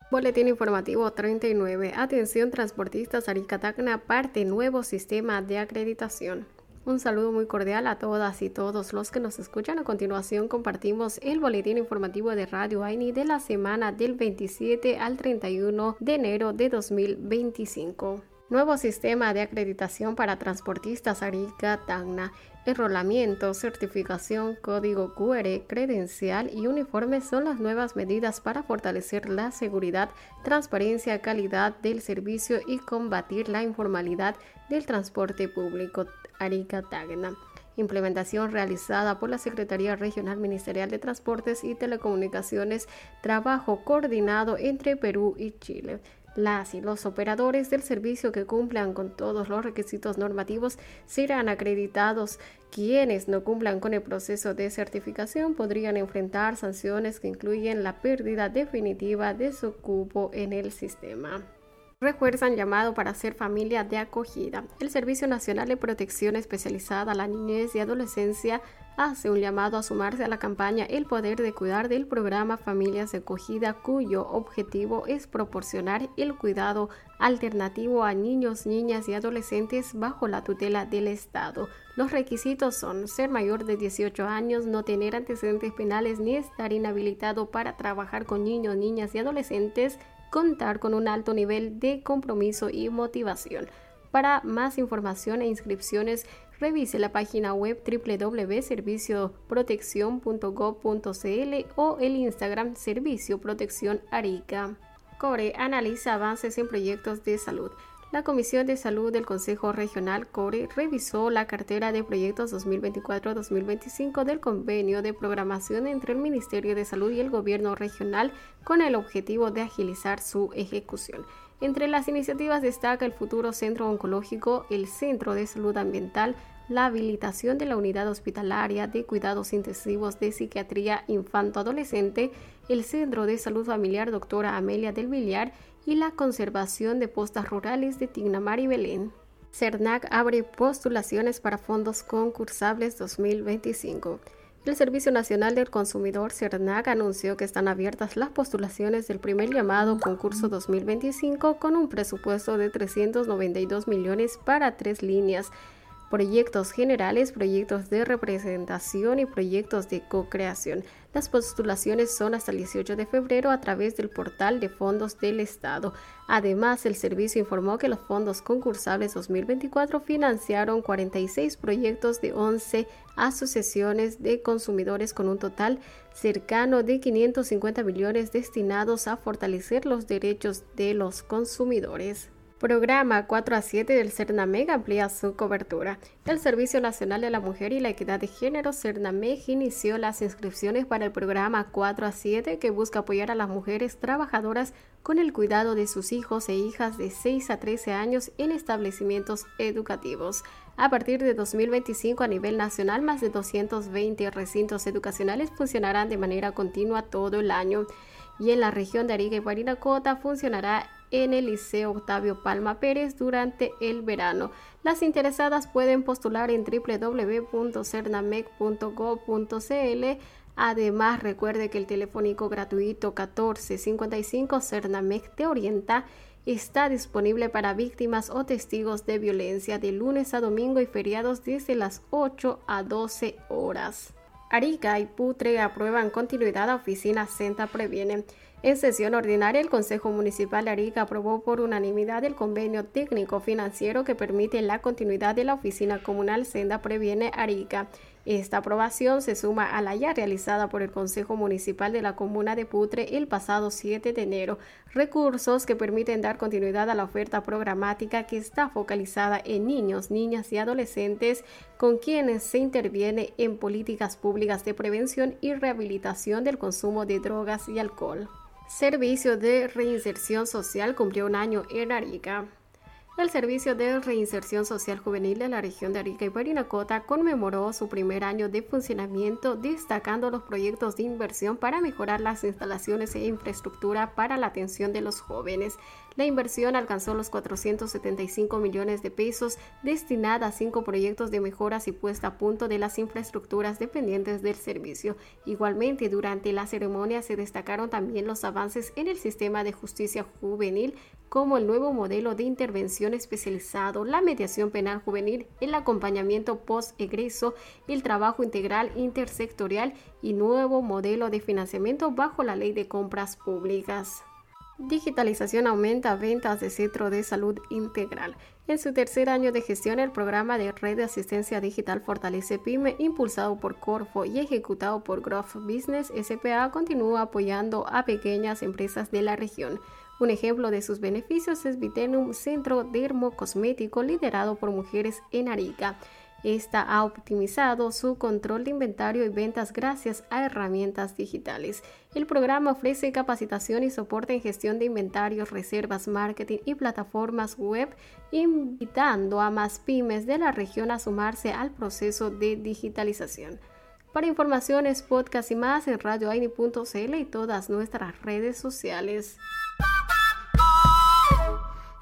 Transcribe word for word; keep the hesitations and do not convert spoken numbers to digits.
Boletín informativo treinta y nueve. Atención transportistas, Arica Tacna parte nuevo sistema de acreditación. Un saludo muy cordial a todas y todos los que nos escuchan. A continuación compartimos el boletín informativo de Radio AINI de la semana del veintisiete al treinta y uno de enero de dos mil veinticinco. Nuevo sistema de acreditación para transportistas Arica Tacna. Enrolamiento, certificación, código Q R, credencial y uniforme son las nuevas medidas para fortalecer la seguridad, transparencia, calidad del servicio y combatir la informalidad del transporte público Arica Tacna. Implementación realizada por la Secretaría Regional Ministerial de Transportes y Telecomunicaciones, trabajo coordinado entre Perú y Chile. Las y los operadores del servicio que cumplan con todos los requisitos normativos serán acreditados. Quienes no cumplan con el proceso de certificación podrían enfrentar sanciones que incluyen la pérdida definitiva de su cupo en el sistema. Refuerzan llamado para ser familia de acogida. El Servicio Nacional de Protección Especializada a la Niñez y Adolescencia hace un llamado a sumarse a la campaña El Poder de Cuidar del programa Familias de Acogida, cuyo objetivo es proporcionar el cuidado alternativo a niños, niñas y adolescentes bajo la tutela del Estado. Los requisitos son ser mayor de dieciocho años, no tener antecedentes penales ni estar inhabilitado para trabajar con niños, niñas y adolescentes, contar con un alto nivel de compromiso y motivación. Para más información e inscripciones, revise la página web doble u doble u doble u punto servicio protección punto gob punto c l o el Instagram Servicio Protección Arica. CORE analiza avances en proyectos de salud. La Comisión de Salud del Consejo Regional CORE revisó la cartera de proyectos dos mil veinticuatro a dos mil veinticinco del convenio de programación entre el Ministerio de Salud y el Gobierno Regional con el objetivo de agilizar su ejecución. Entre las iniciativas destaca el futuro centro oncológico, el Centro de Salud Ambiental, la habilitación de la unidad hospitalaria de cuidados intensivos de psiquiatría infanto-adolescente, el Centro de Salud Familiar Doctora Amelia del Villar y la conservación de postas rurales de Tignamar y Belén. CERNAC abre postulaciones para fondos concursables dos mil veinticinco. El Servicio Nacional del Consumidor CERNAC anunció que están abiertas las postulaciones del primer llamado concurso dos mil veinticinco con un presupuesto de trescientos noventa y dos millones para tres líneas: proyectos generales, proyectos de representación y proyectos de co-creación. Las postulaciones son hasta el dieciocho de febrero a través del portal de fondos del Estado. Además, el servicio informó que los fondos concursables dos mil veinticuatro financiaron cuarenta y seis proyectos de once asociaciones de consumidores con un total cercano de quinientos cincuenta millones destinados a fortalecer los derechos de los consumidores. Programa cuatro a siete del CERNAMEG amplía su cobertura. El Servicio Nacional de la Mujer y la Equidad de Género CERNAMEG inició las inscripciones para el programa cuatro a siete que busca apoyar a las mujeres trabajadoras con el cuidado de sus hijos e hijas de seis a trece años en establecimientos educativos. A partir de dos mil veinticinco a nivel nacional, más de doscientos veinte recintos educacionales funcionarán de manera continua todo el año. Y en la región de Arica y Parinacota funcionará en el Liceo Octavio Palma Pérez durante el verano. Las interesadas pueden postular en doble u doble u doble u punto cernamec punto gob punto c l. Además, recuerde que el telefónico gratuito catorce cincuenta y cinco CERNAMEG te orienta está disponible para víctimas o testigos de violencia de lunes a domingo y feriados desde las ocho a doce horas. Arica y Putre aprueban continuidad a oficina Senda Previene. En sesión ordinaria, el Consejo Municipal de Arica aprobó por unanimidad el convenio técnico financiero que permite la continuidad de la oficina comunal Senda Previene Arica. Esta aprobación se suma a la ya realizada por el Consejo Municipal de la Comuna de Putre el pasado siete de enero, recursos que permiten dar continuidad a la oferta programática que está focalizada en niños, niñas y adolescentes con quienes se interviene en políticas públicas de prevención y rehabilitación del consumo de drogas y alcohol. Servicio de Reinserción Social cumplió un año en Arica. El Servicio de Reinserción Social Juvenil de la región de Arica y Parinacota conmemoró su primer año de funcionamiento, destacando los proyectos de inversión para mejorar las instalaciones e infraestructura para la atención de los jóvenes. La inversión alcanzó los cuatrocientos setenta y cinco millones de pesos, destinada a cinco proyectos de mejoras y puesta a punto de las infraestructuras dependientes del servicio. Igualmente, durante la ceremonia se destacaron también los avances en el sistema de justicia juvenil, como el nuevo modelo de intervención especializado, la mediación penal juvenil, el acompañamiento post-egreso, el trabajo integral intersectorial y nuevo modelo de financiamiento bajo la Ley de Compras Públicas. Digitalización aumenta ventas de Centro de Salud Integral. En su tercer año de gestión, el programa de Red de Asistencia Digital Fortalece Pyme, impulsado por Corfo y ejecutado por Growth Business S P A, continúa apoyando a pequeñas empresas de la región. Un ejemplo de sus beneficios es Vitenum, centro dermocosmético liderado por mujeres en Arica. Esta ha optimizado su control de inventario y ventas gracias a herramientas digitales. El programa ofrece capacitación y soporte en gestión de inventarios, reservas, marketing y plataformas web, invitando a más pymes de la región a sumarse al proceso de digitalización. Para informaciones, podcast y más en radio aini punto c l y todas nuestras redes sociales.